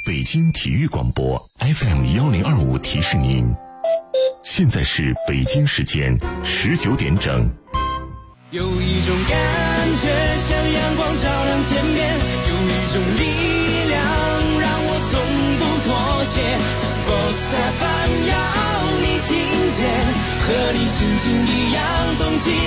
北京体育广播 FM1025提示您，现在是北京时间19点整。 有一种感觉像阳光照亮天边，有一种力量让我从不妥协。Sports FM 要你听见，和你心情一样动起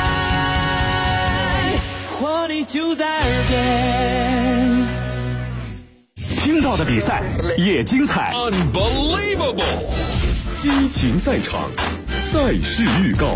来，活力就在耳边。 听到的比赛也精彩 ，Unbelievable！ 激情赛场，赛事预告。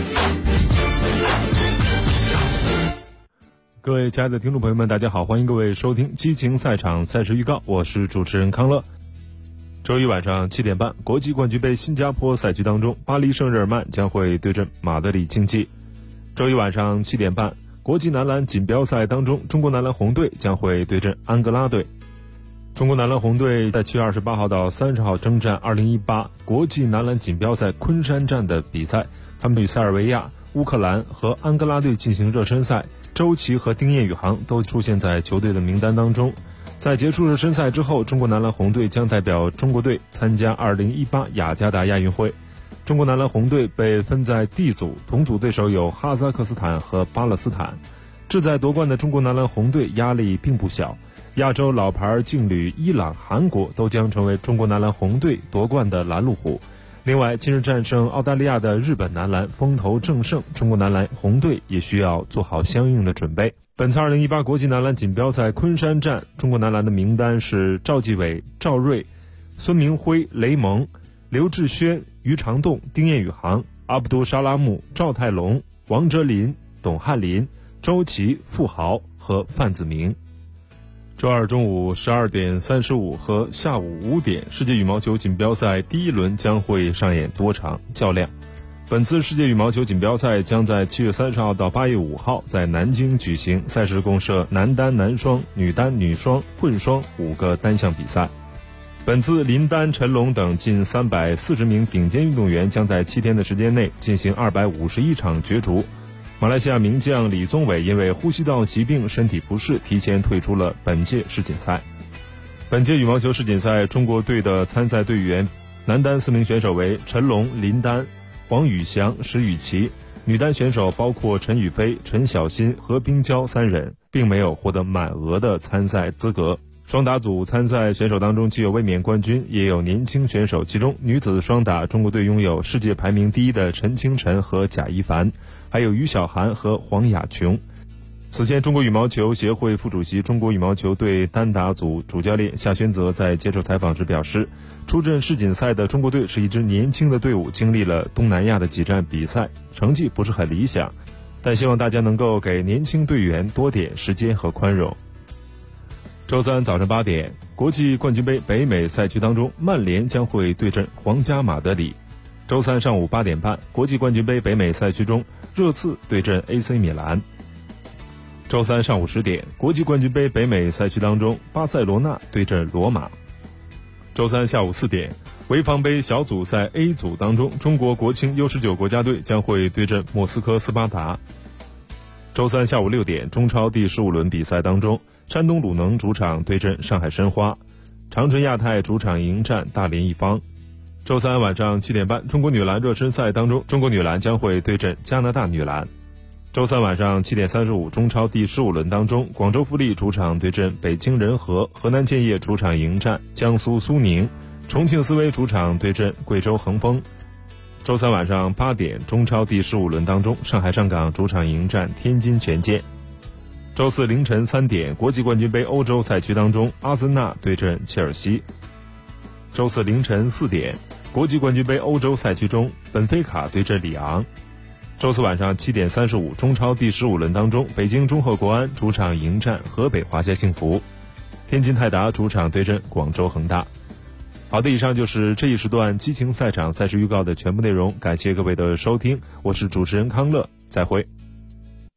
各位亲爱的听众朋友们，大家好，欢迎各位收听激情赛场赛事预告，我是主持人康乐。周一晚上7点半，国际冠军杯新加坡赛区当中，巴黎圣日耳曼将会对阵马德里竞技。周一晚上7点半，国际男篮锦标赛当中，中国男篮红队将会对阵安哥拉队。中国男篮红队在7月28号到30号征战2018国际男篮锦标赛昆山站的比赛，他们与塞尔维亚、乌克兰和安哥拉队进行热身赛，周琦和丁彦雨航都出现在球队的名单当中。在结束热身赛之后，中国男篮红队将代表中国队参加2018雅加达亚运会。中国男篮红队被分在 D 组，同组对手有哈萨克斯坦和巴勒斯坦。志在夺冠的中国男篮红队压力并不小，亚洲老牌劲旅伊朗、韩国都将成为中国男篮红队夺冠的拦路虎。另外，近日战胜澳大利亚的日本男篮风头正盛，中国男篮红队也需要做好相应的准备。本次2018国际男篮锦标赛昆山站，中国男篮的名单是赵继伟、赵睿、孙明辉、雷蒙、刘志轩、于长栋、丁彦雨航、阿卜杜沙拉木、赵泰龙、王哲林、董翰林、周琦、傅豪和范子铭。周二中午12点35和下午5点，世界羽毛球锦标赛第一轮将会上演多场较量。本次世界羽毛球锦标赛将在7月30号到8月5号在南京举行，赛事共设男单、男双、女单、女双、混双5个单项比赛。本次林丹、陈龙等近340名顶尖运动员将在7天的时间内进行251场角逐。马来西亚名将李宗伟因为呼吸道疾病身体不适，提前退出了本届世锦赛。本届羽毛球世锦赛，中国队的参赛队员，男单4名选手为陈龙、林丹、黄宇翔、石宇奇，女单选手包括陈雨菲、陈小欣、何冰娇3人，并没有获得满额的参赛资格。双打组参赛选手当中既有卫冕冠军，也有年轻选手，其中女子双打中国队拥有世界排名第1的陈清晨和贾一凡，还有于小涵和黄雅琼。此前，中国羽毛球协会副主席、中国羽毛球队单打组主教练夏宣泽在接受采访时表示，出阵世锦赛的中国队是一支年轻的队伍，经历了东南亚的几站比赛，成绩不是很理想，但希望大家能够给年轻队员多点时间和宽容。周三早上8点，国际冠军杯北美赛区当中，曼联将会对阵皇家马德里。周三上午8点半，国际冠军杯北美赛区中，热刺对阵 AC 米兰。周三上午10点，国际冠军杯北美赛区当中，巴塞罗那对阵罗马。周三下午4点，潍坊杯小组赛 A 组当中，中国国青 U19 国家队将会对阵莫斯科斯巴达。周三下午6点，中超第15轮比赛当中，山东鲁能主场对阵上海申花，长春亚泰主场迎战大连一方。周三晚上7点半，中国女篮热身赛当中，中国女篮将会对阵加拿大女篮。周三晚上7点35，中超第15轮当中，广州富力主场对阵北京人和，河南建业主场迎战江苏苏宁，重庆斯威主场对阵贵州恒丰。周三晚上8点，中超第15轮当中，上海上港主场迎战天津权健。周四凌晨3点，国际冠军杯欧洲赛区当中，阿森纳对阵切尔西。周四凌晨4点，国际冠军杯欧洲赛区中，本菲卡对阵里昂。周四晚上7点35，中超第15轮当中，北京中赫国安主场迎战河北华夏幸福，天津泰达主场对阵广州恒大。好的，以上就是这一时段激情赛场赛事预告的全部内容，感谢各位的收听，我是主持人康乐，再会。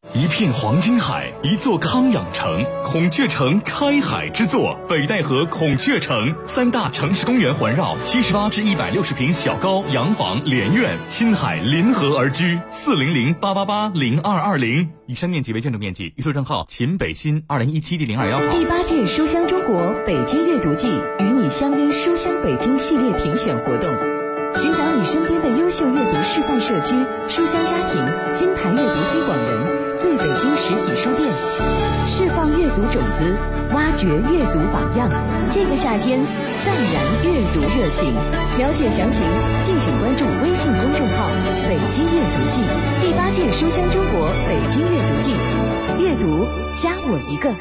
一片黄金海，一座康养城，孔雀城开海之作，北戴河孔雀城，3大城市公园环绕，78至160平小高洋房连院，亲海临河而居，400-888-0220。以上面积为建筑面积，预售账号秦北新2017第021号。 第8届书香中国北京阅读季与你相约书香北京系列评选活动，寻找你身边的优秀阅读示范社区、书香家庭、金牌阅读推广人。最北京实体书店，释放阅读种子，挖掘阅读榜样。这个夏天，暂燃阅读热情。了解详情，敬请关注微信公众号“北京阅读季”。第8届书香中国北京阅读季，阅读加我一个。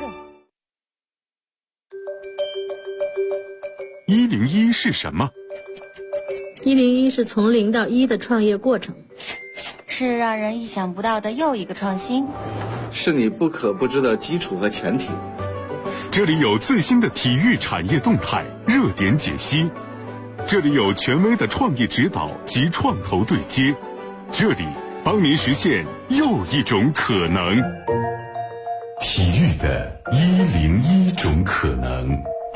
101是什么 ？101是从0到1的创业过程。 是让人意想不到的又一个创新， 是你不可不知的基础和前提。 这里有最新的体育产业动态热点解析，这里有权威的创意指导及创投对接，这里帮您实现又一种可能。 体育的101种可能。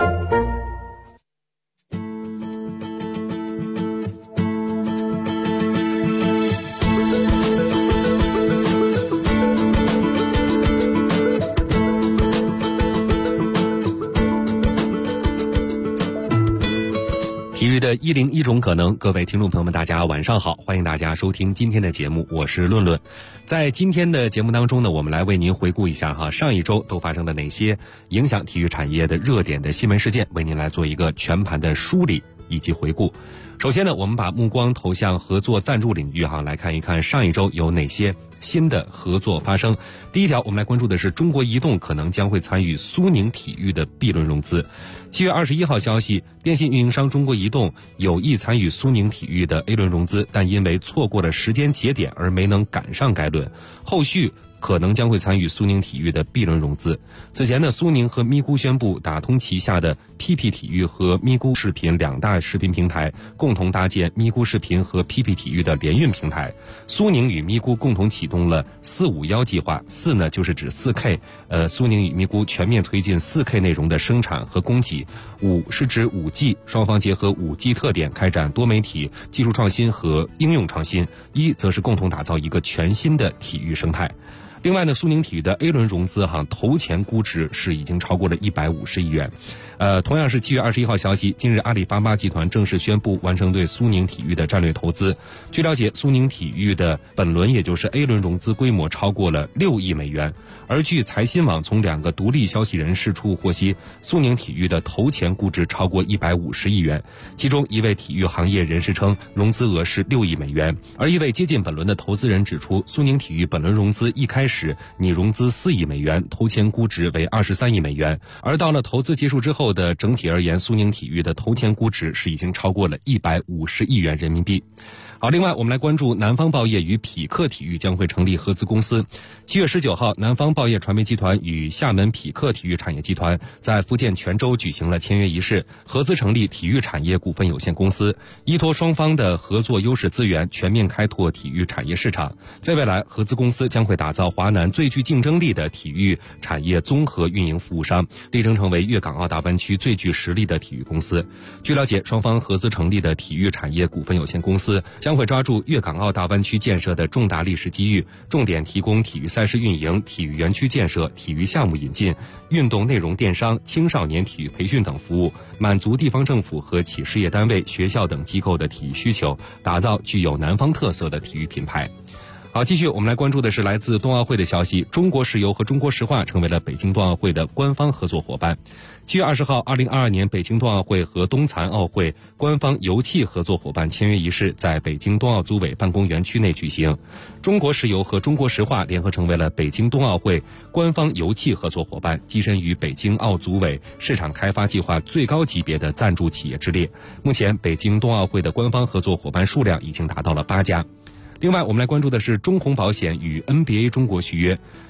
体育的101种可能，各位听众朋友们，大家晚上好，欢迎大家收听今天的节目，我是论论。在今天的节目当中呢，我们来为您回顾一下上一周都发生了哪些影响体育产业的热点的新闻事件，为您来做一个全盘的梳理以及回顾。首先呢，我们把目光投向合作赞助领域来看一看上一周有哪些新的合作发生。第一条，我们来关注的是中国移动可能将会参与苏宁体育的 B 轮融资。7月21号消息，电信运营商中国移动有意参与苏宁体育的 A 轮融资，但因为错过了时间节点而没能赶上该轮，后续可能将会参与苏宁体育的 B 轮融资。此前呢，苏宁和咪咕宣布打通旗下的 PP 体育和咪咕视频2大视频平台，共同搭建咪咕视频和 PP 体育的联运平台。苏宁与咪咕共同启动了451计划，4呢就是指 4K， 苏宁与咪咕全面推进 4K 内容的生产和供给，5是指 5G， 双方结合 5G 特点开展多媒体技术创新和应用创新，1则是共同打造一个全新的体育生态。另外呢，苏宁体育的 A 轮融资头前估值是已经超过了150亿元。同样是7月21号消息，近日阿里巴巴集团正式宣布完成对苏宁体育的战略投资。据了解，苏宁体育的本轮也就是 A 轮融资规模超过了6亿美元。而据财新网从2个独立消息人士处获悉，苏宁体育的头前估值超过150亿元，其中一位体育行业人士称融资额是6亿美元，而一位接近本轮的投资人指出，苏宁体育本轮融资一开始拟融资4亿美元，头前估值为23亿美元，而到了投资结束之后的整体而言，苏宁体育的头前估值是已经超过了150亿元人民币。好，另外我们来关注南方报业与匹克体育将会成立合资公司。7月19号，南方报业传媒集团与厦门匹克体育产业集团在福建泉州举行了签约仪式，合资成立体育产业股份有限公司，依托双方的合作优势资源，全面开拓体育产业市场。在未来，合资公司将会打造华南最具竞争力的体育产业综合运营服务商，力争成为粤港澳大湾区最具实力的体育公司。据了解，双方合资成立的体育产业股份有限公司将会抓住粤港澳大湾区建设的重大历史机遇，重点提供体育赛事运营、体育园区建设、体育项目引进、运动内容电商、青少年体育培训等服务，满足地方政府和企事业单位、学校等机构的体育需求，打造具有南方特色的体育品牌。好，继续我们来关注的是来自冬奥会的消息，中国石油和中国石化成为了北京冬奥会的官方合作伙伴。7月20号，2022年北京冬奥会和冬残奥会官方油气合作伙伴签约仪式在北京冬奥组委办公园区内举行。中国石油和中国石化联合成为了北京冬奥会官方油气合作伙伴，跻身于北京奥组委市场开发计划最高级别的赞助企业之列。目前，北京冬奥会的官方合作伙伴数量已经达到了8家。另外，我们来关注的是中宏保险与 NBA 中国续约。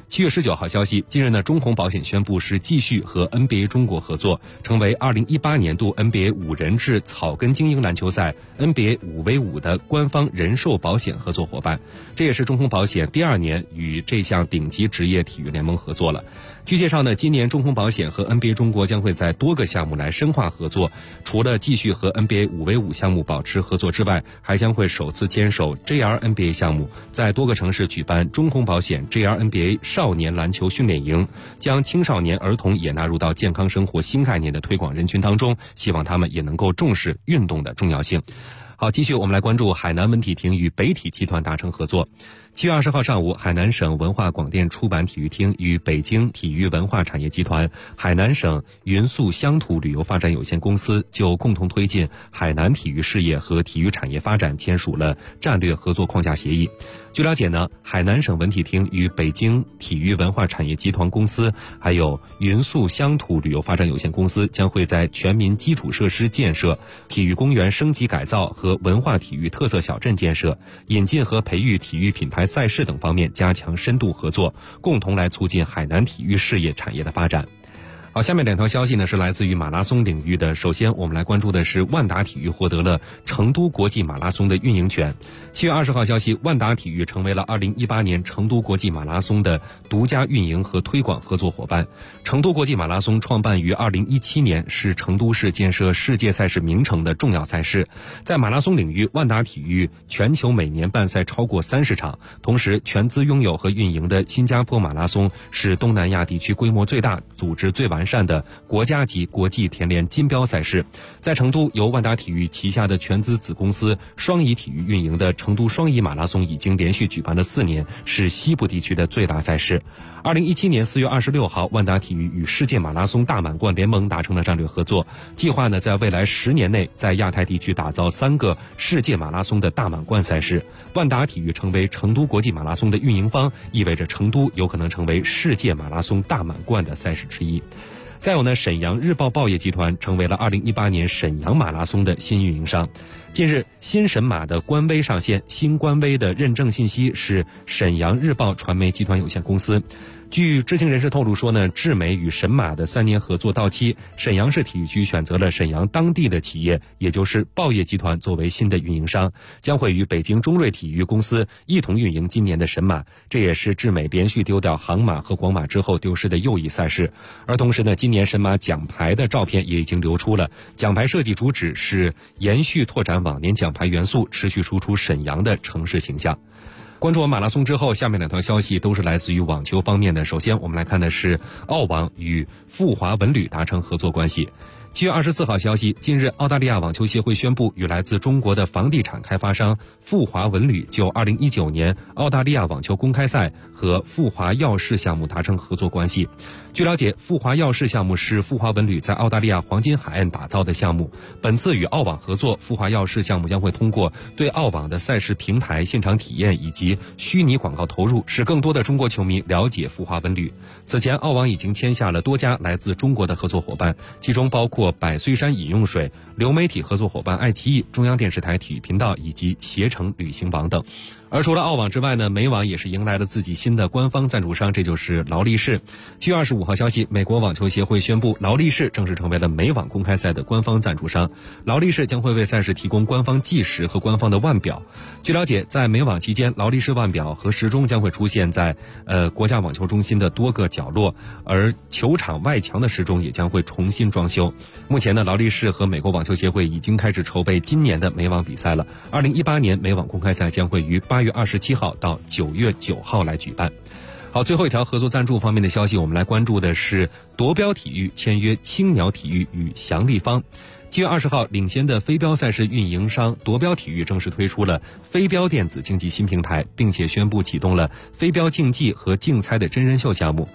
7月19号消息，近日呢，中宏保险宣布是继续和 NBA 中国合作，成为2018年度 NBA 5人制草根精英篮球赛 NBA 5v5的官方人寿保险合作伙伴。这也是中宏保险第2年与这项顶级职业体育联盟合作了。据介绍呢，今年中宏保险和 NBA 中国将会在多个项目来深化合作，除了继续和 NBA 5v5项目保持合作之外，还将会首次坚守 JR-NBA 项目，在多个城市举办中宏保险 JR-NBA 少年篮球训练营，将青少年儿童也纳入到健康生活新概念的推广人群当中，希望他们也能够重视运动的重要性。好，继续我们来关注海南文体厅与北体集团达成合作。7月20号上午，海南省文化广电出版体育厅与北京体育文化产业集团、海南省云塑乡土旅游发展有限公司就共同推进海南体育事业和体育产业发展签署了战略合作框架协议。据了解呢，海南省文体厅与北京体育文化产业集团公司还有云塑乡土旅游发展有限公司将会在全民基础设施建设、体育公园升级改造和文化体育特色小镇建设、引进和培育体育品牌赛事等方面加强深度合作，共同来促进海南体育事业产业的发展。好，下面2条消息呢是来自于马拉松领域的。首先我们来关注的是万达体育获得了成都国际马拉松的运营权。7月20号消息，万达体育成为了2018年成都国际马拉松的独家运营和推广合作伙伴。成都国际马拉松创办于2017年，是成都市建设世界赛事名城的重要赛事。在马拉松领域，万达体育全球每年办赛超过30场，同时全资拥有和运营的新加坡马拉松是东南亚地区规模最大、组织最完善的国家级国际田联金标赛事。在成都，由万达体育旗下的全资子公司双乙体育运营的成都双乙马拉松已经连续举办了4年，是西部地区的最大赛事。2017年4月26号，万达体育与世界马拉松大满贯联盟达成了战略合作，计划呢在未来10年内在亚太地区打造3个世界马拉松的大满贯赛事。万达体育成为成都国际马拉松的运营方，意味着成都有可能成为世界马拉松大满贯的赛事之一。再有呢，沈阳日报报业集团成为了2018年沈阳马拉松的新运营商。近日，新沈马的官微上线，新官微的认证信息是沈阳日报传媒集团有限公司。据知情人士透露说呢，智美与沈马的3年合作到期，沈阳市体育局选择了沈阳当地的企业，也就是报业集团作为新的运营商，将会与北京中瑞体育公司一同运营今年的沈马。这也是智美连续丢掉杭马和广马之后丢失的又一赛事。而同时呢，今年沈马奖牌的照片也已经流出了，奖牌设计主旨是延续拓展往年奖牌元素，持续输出沈阳的城市形象。关注完马拉松之后，下面2条消息都是来自于网球方面的。首先我们来看的是澳网与富华文旅达成合作关系。7月24号消息，近日澳大利亚网球协会宣布与来自中国的房地产开发商富华文旅就2019年澳大利亚网球公开赛和富华耀世项目达成合作关系。据了解，富华耀世项目是富华文旅在澳大利亚黄金海岸打造的项目。本次与澳网合作，富华耀世项目将会通过对澳网的赛事平台、现场体验以及虚拟广告投入，使更多的中国球迷了解富华文旅。此前，澳网已经签下了多家来自中国的合作伙伴，其中包括百岁山饮用水、流媒体合作伙伴爱奇艺、中央电视台体育频道以及携程旅行网等。而除了澳网之外呢，美网也是迎来了自己新的官方赞助商，这就是劳力士。7月25号消息，美国网球协会宣布，劳力士正式成为了美网公开赛的官方赞助商。劳力士将会为赛事提供官方计时和官方的腕表。据了解，在美网期间，劳力士腕表和时钟将会出现在国家网球中心的多个角落，而球场外墙的时钟也将会重新装修。目前呢，劳力士和美国网球协会已经开始筹备今年的美网比赛了。2018年美网公开赛将会于8月27号到9月9号来举办。好，最后一条合作赞助方面的消息，我们来关注的是夺标体育签约青鸟体育与祥立方。7月20号，领先的飞镖赛事运营商夺标体育正式推出了飞镖电子竞技新平台，并且宣布启动了飞镖竞技和竞猜的真人秀项目。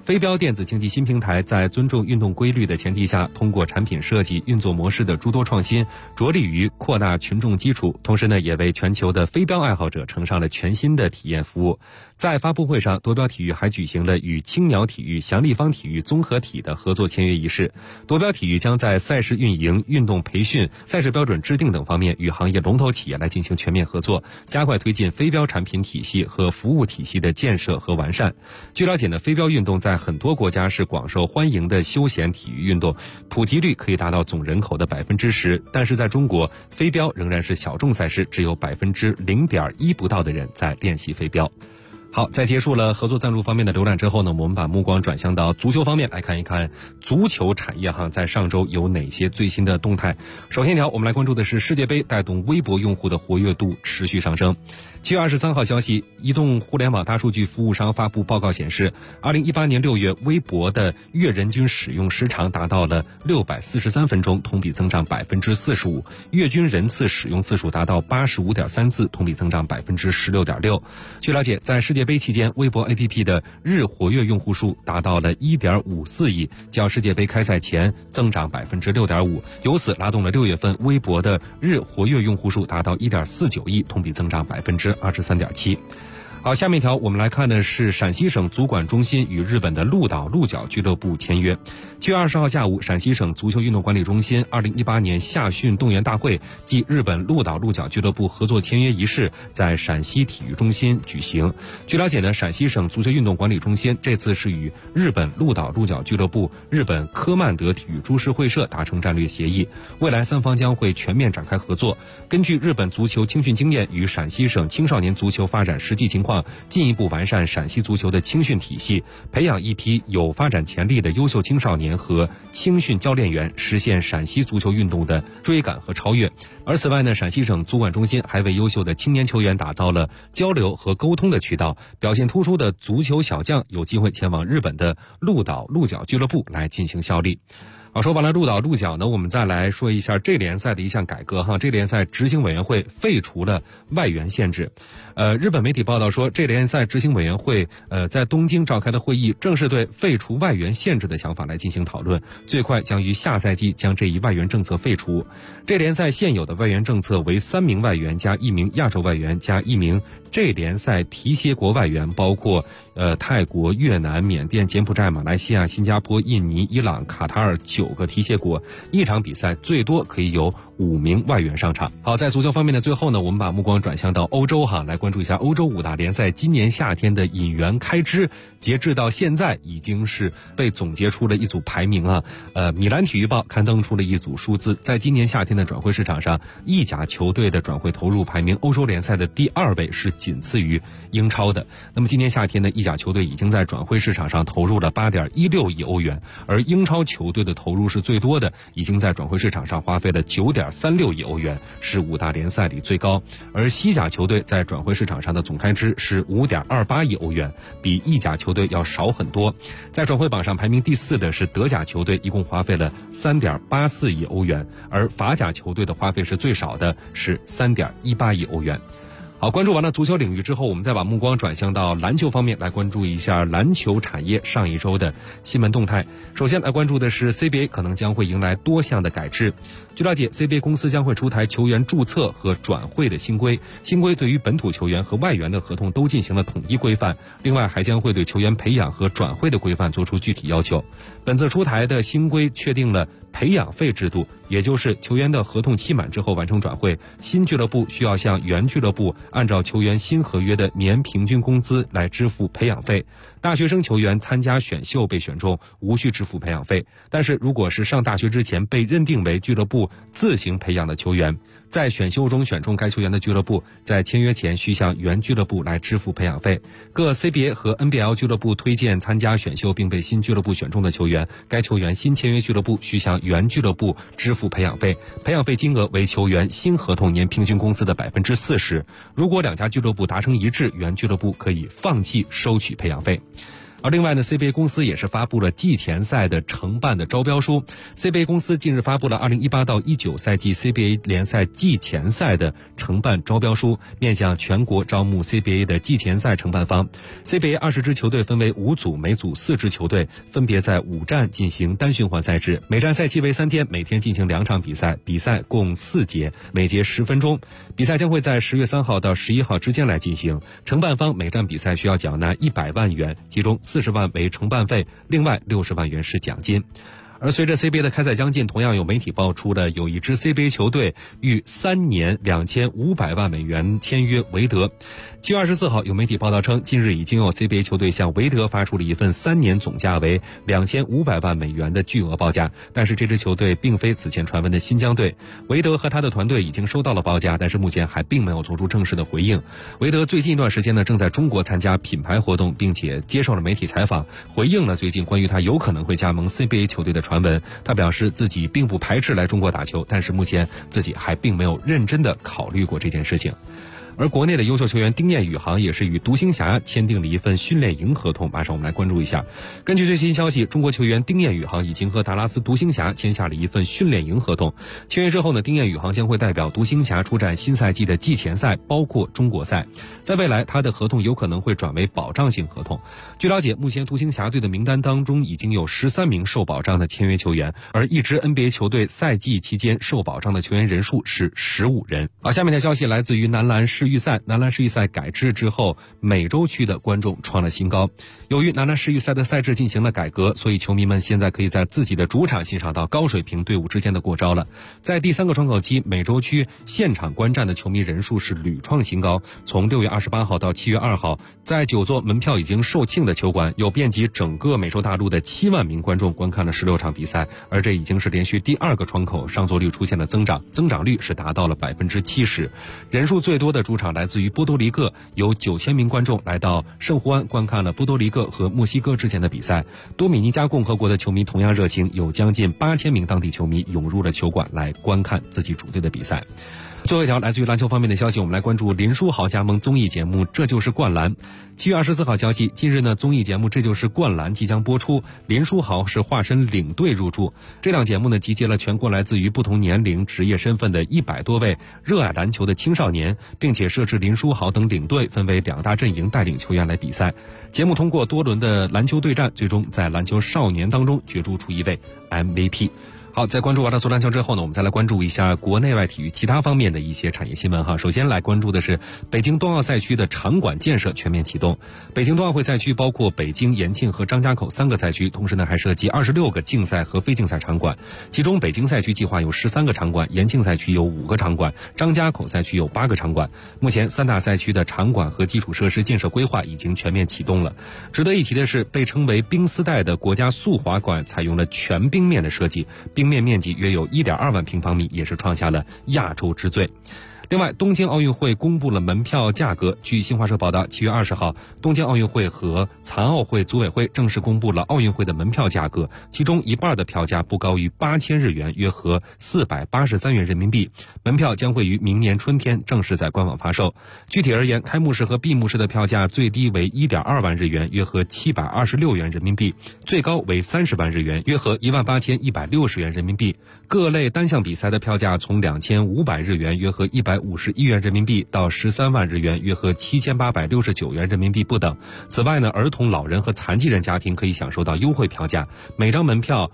飞镖电子竞技新平台在尊重运动规律的前提下，通过产品设计、运作模式的诸多创新，着力于扩大群众基础，同时呢，也为全球的飞镖爱好者呈上了全新的体验服务。在发布会上，夺标体育还举行了与青鸟体育、祥立方体育综合体的合作签约仪式。夺标体育将在赛事运营、运动培训、赛事标准制定等方面与行业龙头企业来进行全面合作，加快推进飞镖产品体系和服务体系的建设和完善。据了解呢，飞镖运动在很多国家是广受欢迎的休闲体育运动，普及率可以达到总人口的10%，但是在中国，飞镖仍然是小众赛事，只有0.1%不到的人在练习飞镖。好，在结束了合作赞助方面的浏览之后呢，我们把目光转向到足球方面，来看一看足球产业在上周有哪些最新的动态。首先一条，我们来关注的是世界杯带动微博用户的活跃度持续上升。7月23号消息，移动互联网大数据服务商发布报告显示，2018年6月，微博的月人均使用时长达到了643分钟，同比增长45%；月均人次使用次数达到85.3次，同比增长16.6%。据了解，在世界杯期间，微博 APP 的日活跃用户数达到了1.54亿，较世界杯开赛前增长6.5%，由此拉动了6月份微博的日活跃用户数达到1.49亿，同比增长23.7%。好，下面一条我们来看的是陕西省足管中心与日本的鹿岛鹿角俱乐部签约。7月20号下午，陕西省足球运动管理中心2018年夏训动员大会暨日本鹿岛鹿角俱乐部合作签约仪式在陕西体育中心举行。据了解呢，陕西省足球运动管理中心这次是与日本鹿岛鹿角俱乐部、日本科曼德体育株式会社达成战略协议，未来三方将会全面展开合作，根据日本足球青训经验与陕西省青少年足球发展实际情况，进一步完善陕西足球的青训体系，培养一批有发展潜力的优秀青少年和青训教练员，实现陕西足球运动的追赶和超越。而此外呢，陕西省足管中心还为优秀的青年球员打造了交流和沟通的渠道，表现突出的足球小将有机会前往日本的鹿岛鹿角俱乐部来进行效力。好，说完了鹿岛鹿角呢，我们再来说一下这联赛的一项改革这联赛执行委员会废除了外援限制。日本媒体报道说，这联赛执行委员会在东京召开的会议正式对废除外援限制的想法来进行讨论，最快将于下赛季将这一外援政策废除。这联赛现有的外援政策为3名外援加1名亚洲外援加1名这联赛提携国外援，包括泰国、越南、缅甸、柬埔寨、马来西亚、新加坡、印尼、伊朗、卡塔尔9个提携国，一场比赛最多可以有5名外援上场。好，在足球方面的最后呢，我们把目光转向到欧洲来关注一下欧洲5大联赛今年夏天的引援开支，截至到现在已经是被总结出了一组排名米兰体育报刊登出了一组数字，在今年夏天的转会市场上，意甲球队的转会投入排名欧洲联赛的第2位，是仅次于英超的。那么今年夏天的意甲球队已经在转会市场上投入了8.16亿欧元，而英超球队的投入是最多的，已经在转会市场上花费了9.36亿欧元，是5大联赛里最高。而西甲球队在转会市场上的总开支是5.28亿欧元，比意甲球队要少很多。在转会榜上排名第4的是德甲球队，一共花费了3.84亿欧元，而法甲球队的花费是最少的，是3.18亿欧元。好，关注完了足球领域之后，我们再把目光转向到篮球方面，来关注一下篮球产业上一周的新闻动态。首先来关注的是 CBA 可能将会迎来多项的改制。据了解， CBA 公司将会出台球员注册和转会的新规，新规对于本土球员和外援的合同都进行了统一规范，另外还将会对球员培养和转会的规范做出具体要求。本次出台的新规确定了培养费制度，也就是球员的合同期满之后完成转会，新俱乐部需要向原俱乐部按照球员新合约的年平均工资来支付培养费。大学生球员参加选秀被选中，无需支付培养费，但是如果是上大学之前被认定为俱乐部自行培养的球员，在选秀中选中该球员的俱乐部在签约前需向原俱乐部来支付培养费。各 CBA 和 NBL 俱乐部推荐参加选秀并被新俱乐部选中的球员，该球员新签约俱乐部需向原俱乐部支付培养费，培养费金额为球员新合同年平均工资的40%。如果两家俱乐部达成一致，原俱乐部可以放弃收取培养费。 而另外呢 CBA 公司也是发布了季前赛的承办的招标书。 CBA 公司近日发布了2018到19赛季 CBA 联赛季前赛的承办招标书，面向全国招募 CBA 的季前赛承办方。 CBA 20支球队分为5组，每组4支球队，分别在5站进行单循环赛制，每站赛期为3天，每天进行2场比赛，比赛共4节，每节10分钟。比赛将会在10月3号到11号之间来进行。承办方每站比赛需要缴纳100万元，其中40万为承办费，另外60万元是奖金。而随着 CBA 的开赛将近，同样有媒体爆出了有一支 CBA 球队逾3年2500万美元签约韦德。7月24号，有媒体报道称，近日已经有 CBA 球队向韦德发出了一份3年总价为2500万美元的巨额报价，但是这支球队并非此前传闻的新疆队。韦德和他的团队已经收到了报价，但是目前还并没有做出正式的回应。韦德最近一段时间呢，正在中国参加品牌活动，并且接受了媒体采访，回应了最近关于他有可能会加盟 CBA 球队的传闻。他表示自己并不排斥来中国打球，但是目前自己还并没有认真的考虑过这件事情。而国内的优秀球员丁彦雨航也是与独行侠签订了一份训练营合同，马上我们来关注一下。根据最新消息，中国球员丁彦雨航已经和达拉斯独行侠签下了一份训练营合同。签约之后呢，丁彦雨航将会代表独行侠出战新赛季的季前赛，包括中国赛。在未来，他的合同有可能会转为保障性合同。据了解，目前独行侠队的名单当中已经有13名受保障的签约球员，而一支 NBA 球队赛季期间受保障的球员人数是15人。好，下面的消息来自于男篮世预赛。男篮世预赛改制之后，美洲区的观众创了新高。由于男篮世预赛的赛制进行了改革，所以球迷们现在可以在自己的主场欣赏到高水平队伍之间的过招了。在第3个窗口期，美洲区现场观战的球迷人数是屡创新高。从6月28号到7月2号，在9座门票已经售罄的球馆，有遍及整个美洲大陆的7万名观众观看了16场比赛，而这已经是连续第2个窗口上座率出现了增长，增长率是达到了70%。人数最多的主场来自于波多黎各，有9000名观众来到圣胡安观看了波多黎各和墨西哥之间的比赛。多米尼加共和国的球迷同样热情，有将近8000名当地球迷涌入了球馆来观看自己主队的比赛。最后一条来自于篮球方面的消息，我们来关注林书豪加盟综艺节目《这就是灌篮》。7月24号消息，近日呢，综艺节目《这就是灌篮》即将播出，林书豪是化身领队入驻。这档节目呢，集结了全国来自于不同年龄、职业身份的100多位热爱篮球的青少年，并且设置林书豪等领队分为2大阵营带领球员来比赛。节目通过多轮的篮球对战，最终在篮球少年当中角逐出一位 MVP。好，在关注完了足篮球之后呢，我们再来关注一下国内外体育其他方面的一些产业新闻哈。首先来关注的是北京冬奥赛区的场馆建设全面启动。北京冬奥会赛区包括北京、延庆和张家口3个赛区，同时呢还涉及26个竞赛和非竞赛场馆。其中北京赛区计划有13个场馆，延庆赛区有5个场馆，张家口赛区有8个场馆。目前3大赛区的场馆和基础设施建设规划已经全面启动了。值得一提的是，被称为冰丝带的国家速滑馆采用了全冰面的设计，冰面面积约有1.2万平方米，也是创下了亚洲之最。另外，东京奥运会公布了门票价格。据新华社报道，7月20号，东京奥运会和残奥会组委会正式公布了奥运会的门票价格，其中一半的票价不高于8000日元，约合483元人民币。门票将会于明年春天正式在官网发售。具体而言，开幕式和闭幕式的票价最低为1.2万日元，约合726元人民币，最高为30万日元，约合18160元人民币。各类单项比赛的票价从2500日元，约合151元人民币到13万日元，约合7869元人民币不等。此外呢，儿童、老人和残疾人家庭可以享受到优惠票价，每张门票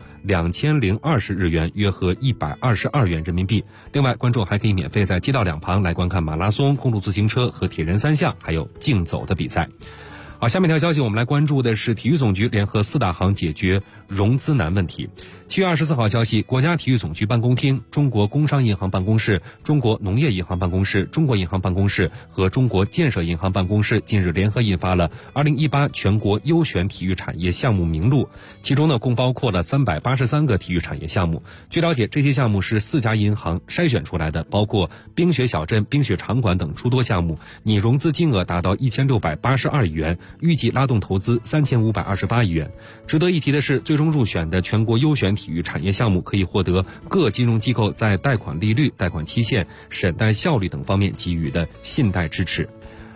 2020日元，约合122元人民币。另外，观众还可以免费在街道两旁来观看马拉松、公路自行车和铁人3项，还有竞走的比赛。好，下面一条消息我们来关注的是体育总局联合4大行解决融资难问题。7月24号消息，国家体育总局办公厅、中国工商银行办公室、中国农业银行办公室、中国银行办公室和中国建设银行办公室近日联合印发了2018全国优选体育产业项目名录，其中呢共包括了383个体育产业项目。据了解，这些项目是4家银行筛选出来的，包括冰雪小镇、冰雪场馆等诸多项目，拟融资金额达到1682亿元，预计拉动投资3528亿元。值得一提的是，最终入选的全国优选体育产业项目可以获得各金融机构在贷款利率、贷款期限、审贷效率等方面给予的信贷支持。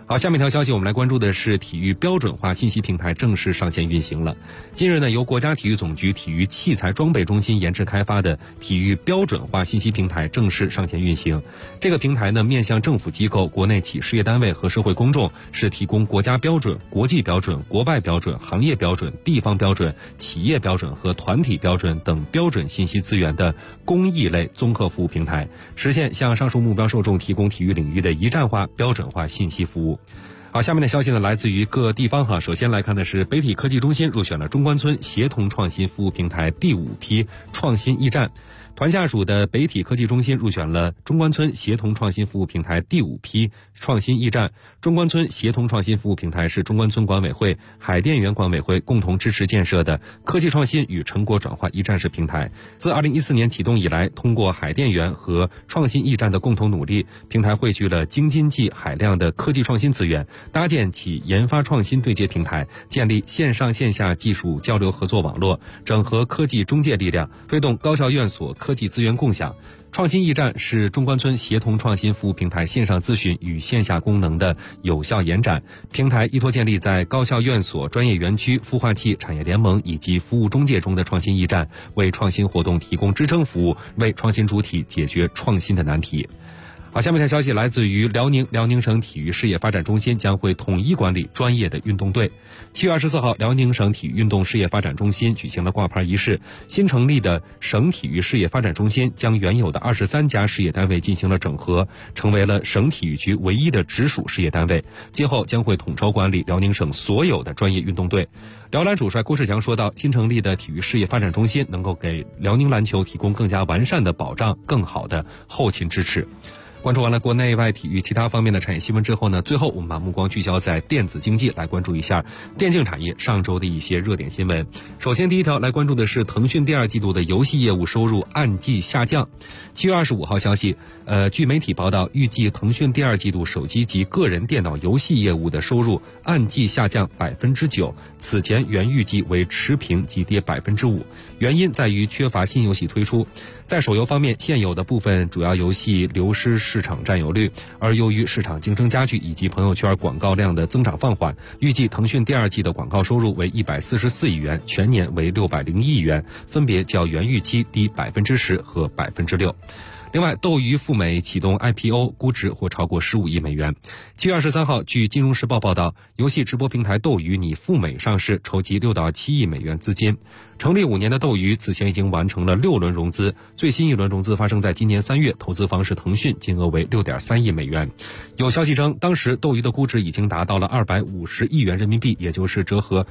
好，下面一条消息我们来关注的是体育标准化信息平台正式上线运行了。近日呢，由国家体育总局体育器材装备中心研制开发的体育标准化信息平台正式上线运行。这个平台呢，面向政府机构、国内企事业单位和社会公众，是提供国家标准、国际标准、国外标准、行业标准、地方标准、企业标准和团体标准等标准信息资源的公益类综合服务平台，实现向上述目标受众提供体育领域的一站化、标准化信息服务。好，下面的消息呢，来自于各地方首先来看的是北体科技中心入选了中关村协同创新服务平台第5批创新驿站。团下属的北体科技中心入选了中关村协同创新服务平台第5批创新驿站。中关村协同创新服务平台是中关村管委会、海淀园管委会共同支持建设的科技创新与成果转化一站式平台。自2014年启动以来，通过海淀园和创新驿站的共同努力，平台汇聚了京津冀海量的科技创新资源，搭建起研发创新对接平台，建立线上线下技术交流合作网络，整合科技中介力量，推动高校院所科技资源共享。创新驿站是中关村协同创新服务平台线上咨询与线下功能的有效延展。平台依托建立在高校院所、专业园区、孵化器、产业联盟以及服务中介中的创新驿站，为创新活动提供支撑服务，为创新主体解决创新的难题。好，下面一条消息来自于辽宁省体育事业发展中心将会统一管理专业的运动队。7月24号，辽宁省体育运动事业发展中心举行了挂牌仪式。新成立的省体育事业发展中心将原有的23家事业单位进行了整合，成为了省体育局唯一的直属事业单位。今后将会统筹管理辽宁省所有的专业运动队。辽篮主帅郭世强说道，新成立的体育事业发展中心能够给辽宁篮球提供更加完善的保障，更好的后勤支持。关注完了国内外体育其他方面的产业新闻之后呢，最后我们把目光聚焦在电子竞技，来关注一下电竞产业上周的一些热点新闻。首先第一条来关注的是腾讯第2季度的游戏业务收入按季下降。7月25号消息，据媒体报道，预计腾讯第2季度手机及个人电脑游戏业务的收入按季下降 9%， 此前原预计为持平即跌 5%， 原因在于缺乏新游戏推出。在手游方面，现有的部分主要游戏流失市场占有率，而由于市场竞争加剧以及朋友圈广告量的增长放缓，预计腾讯第2季的广告收入为144亿元，全年为601亿元，分别较原预期低 10% 和 6%。另外，斗鱼赴美启动 IPO， 估值或超过15亿美元。7月23号，据金融时报报道，游戏直播平台斗鱼拟赴美上市，筹集6到7亿美元资金。成立5年的斗鱼此前已经完成了6轮融资，最新一轮融资发生在今年3月，投资方是腾讯，金额为 6.3 亿美元。有消息称，当时斗鱼的估值已经达到了250亿元人民币，也就是折合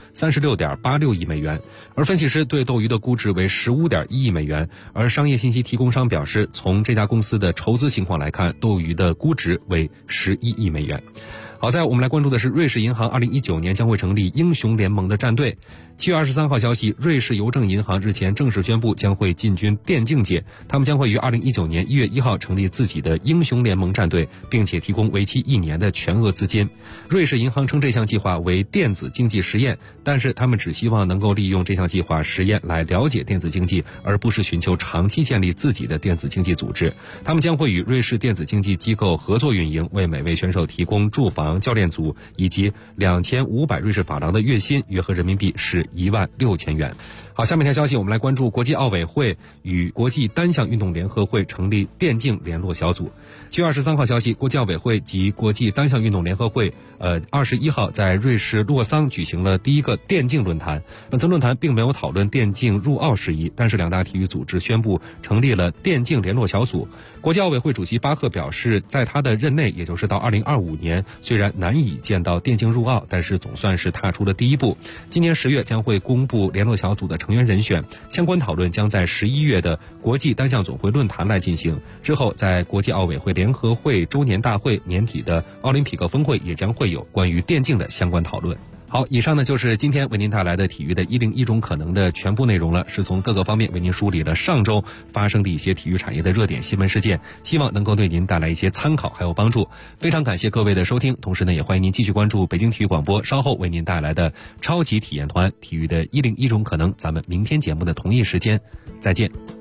36.86 亿美元。而分析师对斗鱼的估值为 15.1 亿美元，而商业信息提供商表示，从这家公司的筹资情况来看，斗鱼的估值为11亿美元。好在我们来关注的是瑞士银行2019年将会成立英雄联盟的战队。7月23号消息，瑞士邮政银行日前正式宣布将会进军电竞界，他们将会于2019年1月1号成立自己的英雄联盟战队，并且提供为期1年的全额资金。瑞士银行称这项计划为电子竞技实验，但是他们只希望能够利用这项计划实验来了解电子竞技，而不是寻求长期建立自己的电子竞技组织。他们将会与瑞士电子竞技机构合作运营，为每位选手提供住房、教练组以及2500瑞士法郎的月薪，约合人民币是16000元。好，下面一条消息，我们来关注国际奥委会与国际单项运动联合会成立电竞联络小组。7月23号消息，国际奥委会及国际单项运动联合会21号在瑞士洛桑举行了第一个电竞论坛。本次论坛并没有讨论电竞入奥事宜，但是两大体育组织宣布成立了电竞联络小组。国际奥委会主席巴赫表示，在他的任内，也就是到2025年，虽然难以见到电竞入奥，但是总算是踏出了第一步。今年10月将会公布联络小组的成员人选，相关讨论将在11月的国际单项总会论坛来进行。之后，在国际奥委会联合会周年大会年底的奥林匹克峰会也将会有关于电竞的相关讨论。好，以上呢就是今天为您带来的体育的101种可能的全部内容了，是从各个方面为您梳理了上周发生的一些体育产业的热点新闻事件，希望能够对您带来一些参考还有帮助。非常感谢各位的收听，同时呢也欢迎您继续关注北京体育广播稍后为您带来的超级体验团体育的101种可能，咱们明天节目的同一时间再见。